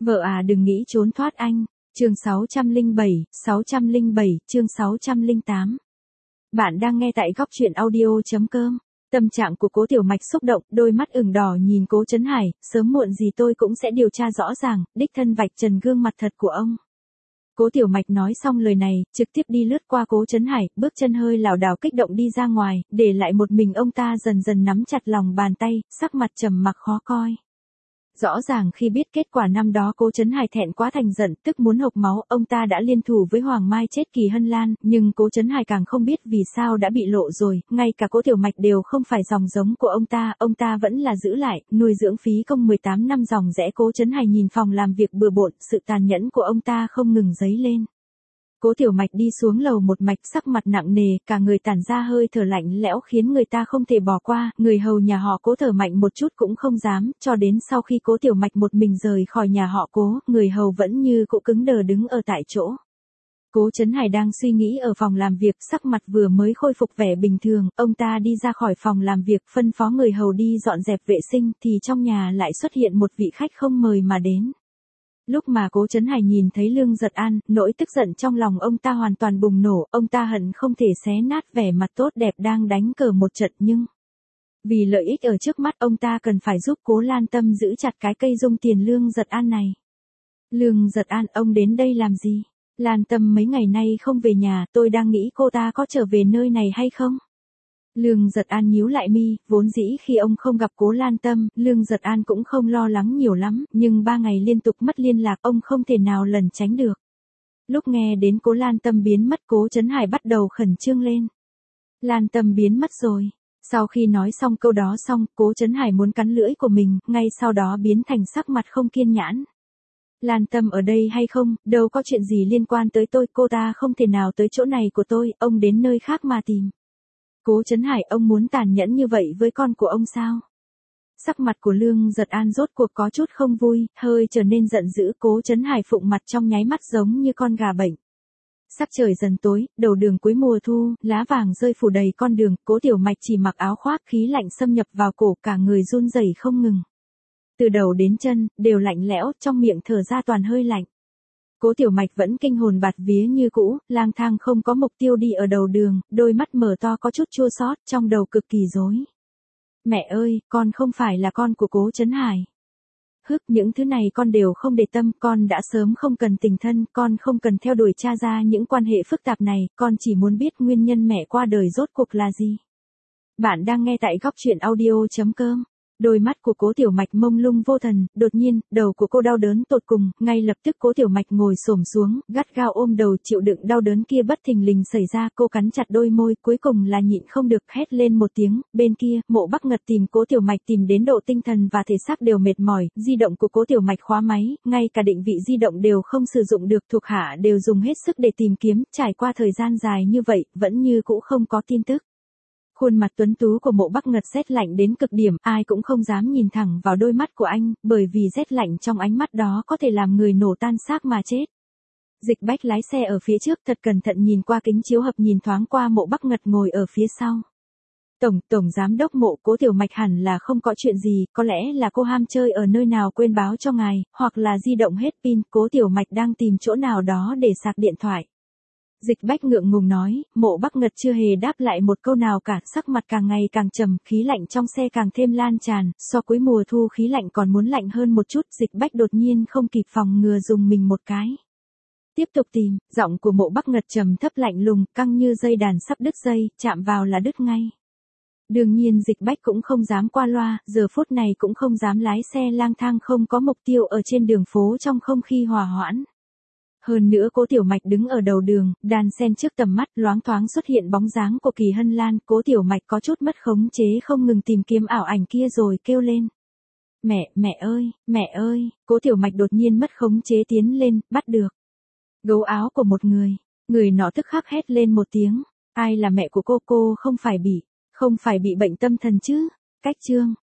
Vợ à đừng nghĩ trốn thoát anh. Chương 607, chương 608. Bạn đang nghe tại góc truyện audio.com. Tâm trạng của Cố Tiểu Mạch xúc động, đôi mắt ửng đỏ nhìn Cố Trấn Hải, sớm muộn gì tôi cũng sẽ điều tra rõ ràng, đích thân vạch trần gương mặt thật của ông. Cố Tiểu Mạch nói xong lời này, trực tiếp đi lướt qua Cố Trấn Hải, bước chân hơi lảo đảo kích động đi ra ngoài, để lại một mình ông ta dần dần nắm chặt lòng bàn tay, sắc mặt trầm mặc khó coi. Rõ ràng khi biết kết quả năm đó Cố Trấn Hải thẹn quá thành giận, tức muốn hộc máu, ông ta đã liên thủ với Hoàng Mai chết Kỳ Hân Lan, nhưng Cố Trấn Hải càng không biết vì sao đã bị lộ rồi, ngay cả Cố Tiểu Mạch đều không phải dòng giống của ông ta vẫn là giữ lại, nuôi dưỡng phí công 18 năm dòng rẽ. Cố Trấn Hải nhìn phòng làm việc bừa bộn, sự tàn nhẫn của ông ta không ngừng dấy lên. Cố Tiểu Mạch đi xuống lầu một mạch, sắc mặt nặng nề, cả người tản ra hơi thở lạnh lẽo khiến người ta không thể bỏ qua, người hầu nhà họ Cố thở mạnh một chút cũng không dám, cho đến sau khi Cố Tiểu Mạch một mình rời khỏi nhà họ Cố, người hầu vẫn như cũ cứng đờ đứng ở tại chỗ. Cố Trấn Hải đang suy nghĩ ở phòng làm việc, sắc mặt vừa mới khôi phục vẻ bình thường, ông ta đi ra khỏi phòng làm việc phân phó người hầu đi dọn dẹp vệ sinh, thì trong nhà lại xuất hiện một vị khách không mời mà đến. Lúc mà Cố Trấn Hải nhìn thấy Lương Giật An, nỗi tức giận trong lòng ông ta hoàn toàn bùng nổ, ông ta hận không thể xé nát vẻ mặt tốt đẹp đang đánh cờ một trận, nhưng vì lợi ích ở trước mắt ông ta cần phải giúp Cố Lan Tâm giữ chặt cái cây dung tiền Lương Giật An này. Lương Giật An, ông đến đây làm gì? Lan Tâm mấy ngày nay không về nhà, tôi đang nghĩ cô ta có trở về nơi này hay không? Lương Giật An nhíu lại mi, vốn dĩ khi ông không gặp Cố Lan Tâm, Lương Giật An cũng không lo lắng nhiều lắm, nhưng 3 ngày liên tục mất liên lạc ông không thể nào lẩn tránh được. Lúc nghe đến Cố Lan Tâm biến mất, Cố Trấn Hải bắt đầu khẩn trương lên. Lan Tâm biến mất rồi. Sau khi nói xong câu đó xong, Cố Trấn Hải muốn cắn lưỡi của mình, ngay sau đó biến thành sắc mặt không kiên nhẫn. Lan Tâm ở đây hay không, đâu có chuyện gì liên quan tới tôi, cô ta không thể nào tới chỗ này của tôi, ông đến nơi khác mà tìm. Cố Trấn Hải, ông muốn tàn nhẫn như vậy với con của ông sao? Sắc mặt của Lương Giật An rốt cuộc có chút không vui, hơi trở nên giận dữ. Cố Trấn Hải phụng mặt trong nháy mắt giống như con gà bệnh. Sắc trời dần tối, đầu đường cuối mùa thu, lá vàng rơi phủ đầy con đường, Cố Tiểu Mạch chỉ mặc áo khoác, khí lạnh xâm nhập vào cổ, cả người run rẩy không ngừng. Từ đầu đến chân, đều lạnh lẽo, trong miệng thở ra toàn hơi lạnh. Cố Tiểu Mạch vẫn kinh hồn bạt vía như cũ, lang thang không có mục tiêu đi ở đầu đường, đôi mắt mở to có chút chua xót, trong đầu cực kỳ rối. Mẹ ơi, con không phải là con của Cố Trấn Hải. Những thứ này con đều không để tâm, con đã sớm không cần tình thân, con không cần theo đuổi tra ra những quan hệ phức tạp này, con chỉ muốn biết nguyên nhân mẹ qua đời rốt cuộc là gì. Bạn đang nghe tại góc truyện audio.com. Đôi mắt của Cố Tiểu Mạch mông lung vô thần, đột nhiên, đầu của cô đau đớn tột cùng, ngay lập tức Cố Tiểu Mạch ngồi xổm xuống, gắt gao ôm đầu chịu đựng đau đớn kia bất thình lình xảy ra, cô cắn chặt đôi môi, cuối cùng là nhịn không được hét lên một tiếng. Bên kia, Mộ Bắc Ngật tìm Cố Tiểu Mạch tìm đến độ tinh thần và thể xác đều mệt mỏi, di động của Cố Tiểu Mạch khóa máy, ngay cả định vị di động đều không sử dụng được, thuộc hạ đều dùng hết sức để tìm kiếm, trải qua thời gian dài như vậy, vẫn như cũ không có tin tức. Khuôn mặt tuấn tú của Mộ Bắc Ngật rét lạnh đến cực điểm, ai cũng không dám nhìn thẳng vào đôi mắt của anh, bởi vì rét lạnh trong ánh mắt đó có thể làm người nổ tan xác mà chết. Dịch Bách lái xe ở phía trước thật cẩn thận nhìn qua kính chiếu hậu, nhìn thoáng qua Mộ Bắc Ngật ngồi ở phía sau. Tổng giám đốc Mộ, Cố Tiểu Mạch hẳn là không có chuyện gì, có lẽ là cô ham chơi ở nơi nào quên báo cho ngài, hoặc là di động hết pin, Cố Tiểu Mạch đang tìm chỗ nào đó để sạc điện thoại. Dịch Bách ngượng ngùng nói, Mộ Bắc Ngật chưa hề đáp lại một câu nào cả, sắc mặt càng ngày càng trầm, khí lạnh trong xe càng thêm lan tràn, so cuối mùa thu khí lạnh còn muốn lạnh hơn một chút. Dịch Bách đột nhiên không kịp phòng ngừa dùng mình một cái. Tiếp tục tìm, giọng của Mộ Bắc Ngật trầm thấp lạnh lùng, căng như dây đàn sắp đứt dây, chạm vào là đứt ngay. Đương nhiên Dịch Bách cũng không dám qua loa, giờ phút này cũng không dám lái xe lang thang không có mục tiêu ở trên đường phố trong không khí hòa hoãn. Hơn nữa Cố Tiểu Mạch đứng ở đầu đường, đan sen trước tầm mắt, loáng thoáng xuất hiện bóng dáng của Kỳ Hân Lan, Cố Tiểu Mạch có chút mất khống chế không ngừng tìm kiếm ảo ảnh kia rồi kêu lên. Mẹ ơi, Cố Tiểu Mạch đột nhiên mất khống chế tiến lên, bắt được gấu áo của một người nọ tức khắc hét lên một tiếng, ai là mẹ của cô không phải bị bệnh tâm thần chứ? Cách chương